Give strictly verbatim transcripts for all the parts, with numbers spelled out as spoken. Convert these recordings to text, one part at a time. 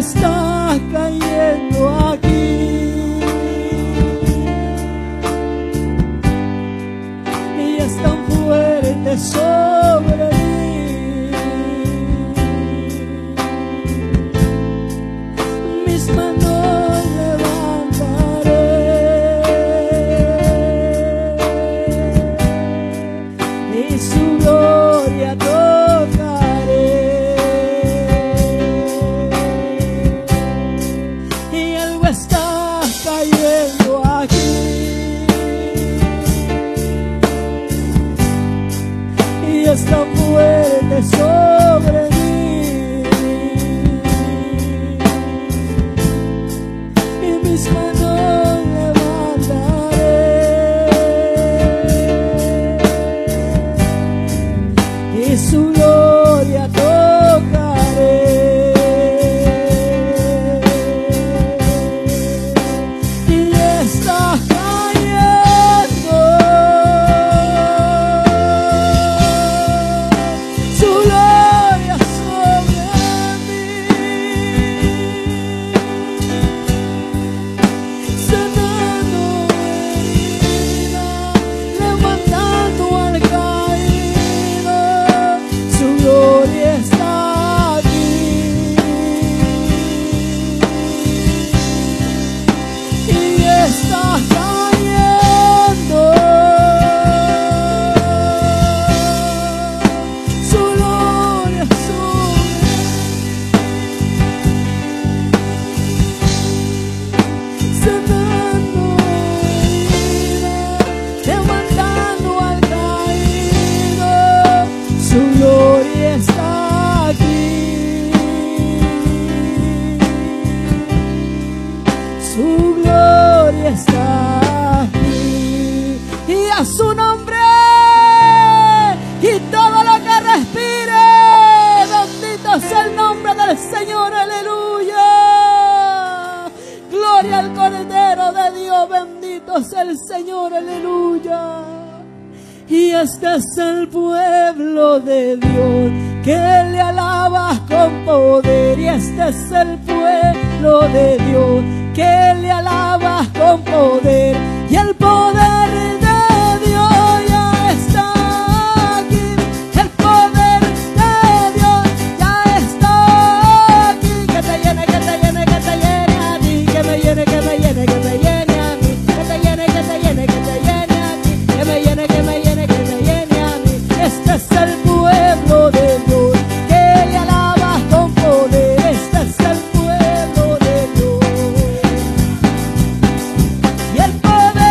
está cayendo aquí. Y es tan fuerte sobre mí. Mis manos levantaré y su gloria tocaré. Y algo está cayendo aquí. Y es tan fuerte sobre mí. Y mis manos levantaré y su gloria tocaré. Y está cayendo su gloria sobre mí, sanando heridas, levantando al caído. Su gloria está aquí. Y está cayendo su gloria sobre sanando heridas, levantando al caído. Su gloria está aquí. Su gloria está aquí. Y a su nombre y todo lo que respire, bendito sea el nombre del Señor. Aleluya. Gloria al Cordero de Dios. Bendito sea el Señor. Aleluya. Y este es el pueblo de Dios que le alaba con poder. Y este es el pueblo de Dios que le alaba con poder. Y el poder de Dios ya está aquí. El poder de Dios ya está aquí. Que te llene, que te llene, que te llene a ti. Que me llene, que me llene, que me llene a mí. Que te llene, que te llene, que te llene a ti. Que me llene, que me llene, que me llene a mí. Este es el pueblo de Dios que le alaba con poder. Este es el pueblo de Dios. Y el poder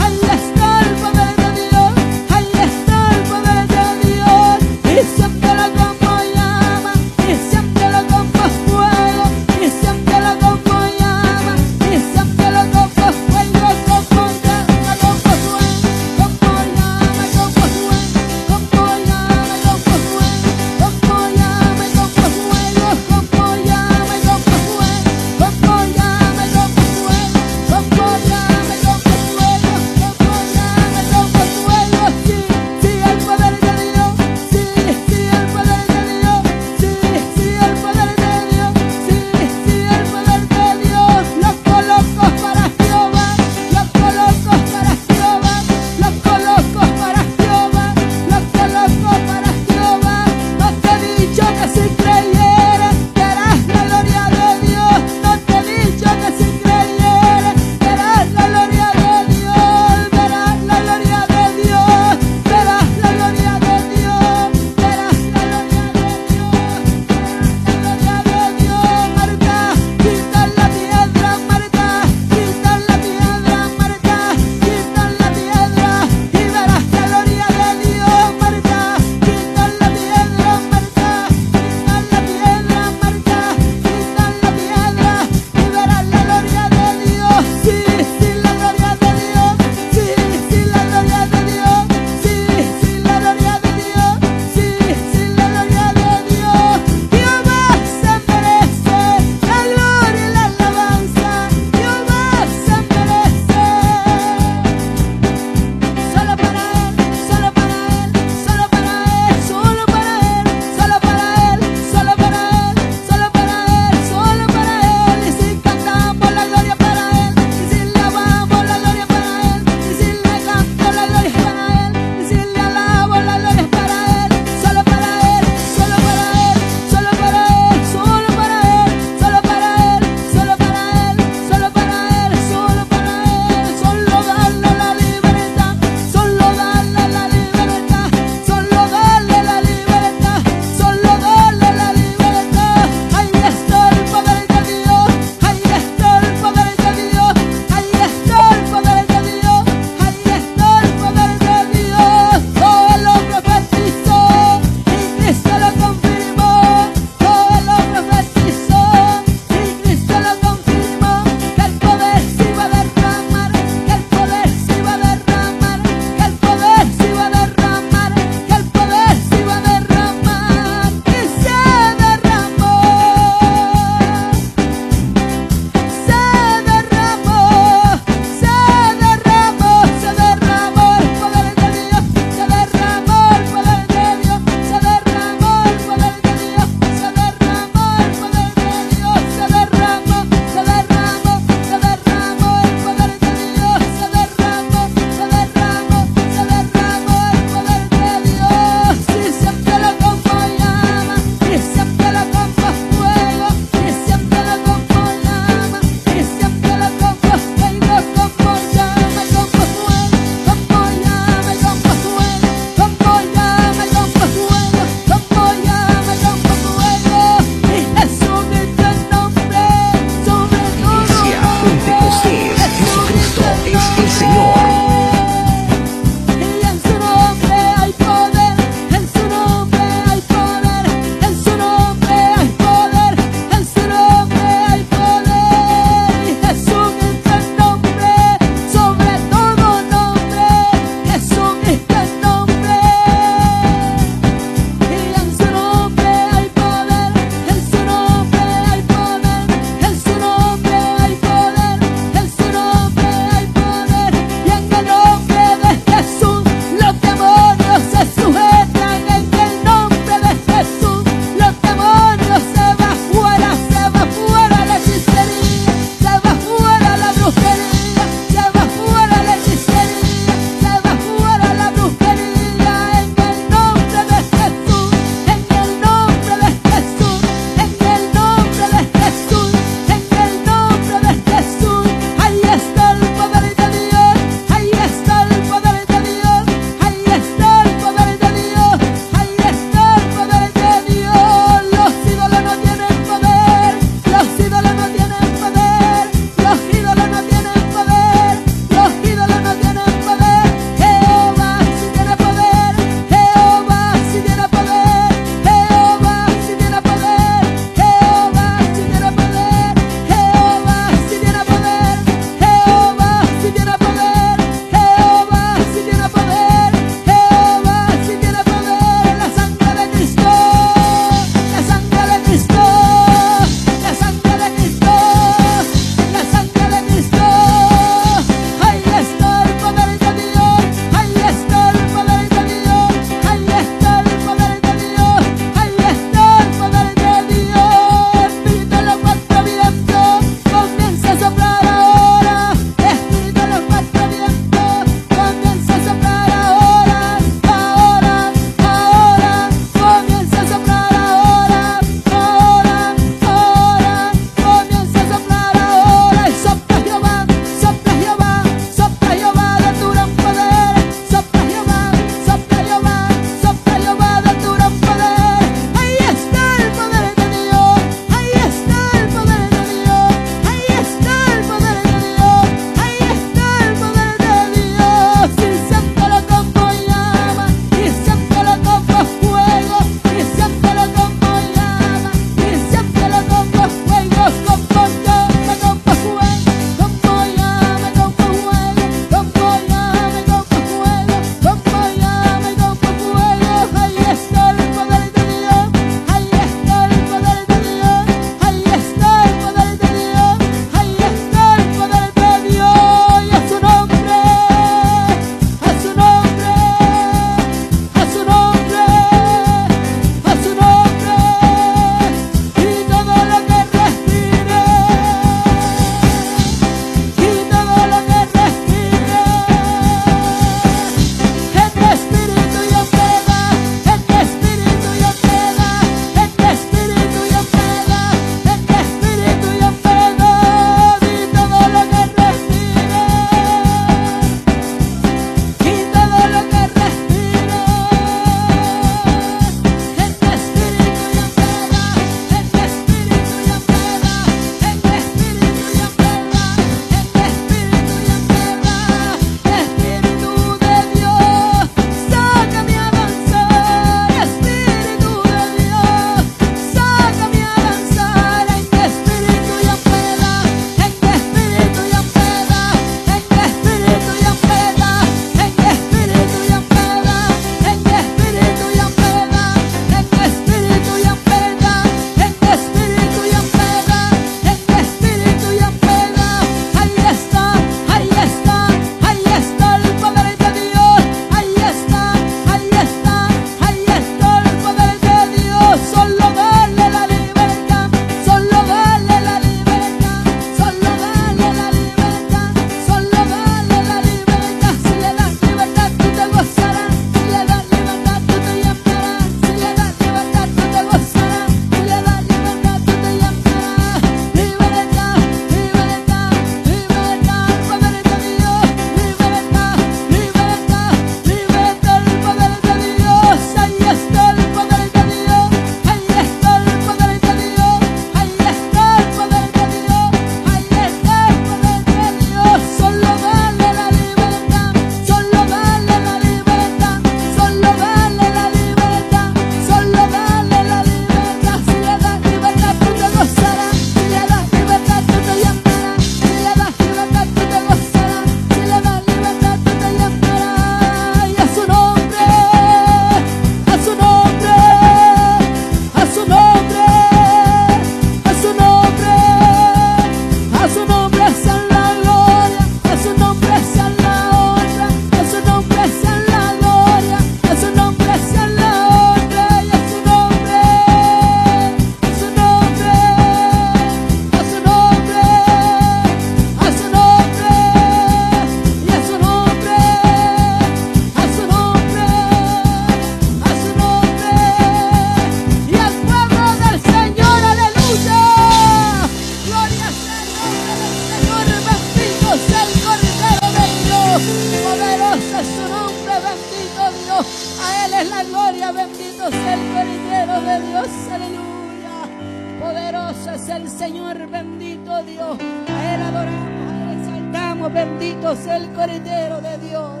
es el Señor, bendito Dios. A Él adoramos, a Él exaltamos, bendito sea el Cordero de Dios.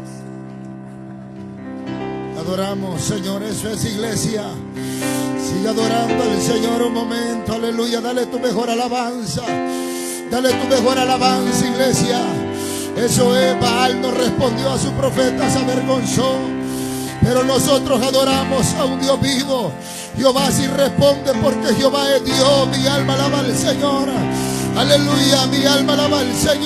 Adoramos, Señor, eso es iglesia. Sigue adorando al Señor un momento, aleluya. Dale tu mejor alabanza, dale tu mejor alabanza, iglesia. Eso es, Baal no respondió a su profeta, se avergonzó. Pero nosotros adoramos a un Dios vivo. Jehová sí responde porque Jehová es Dios. Mi alma alaba al Señor. Aleluya, mi alma alaba al Señor.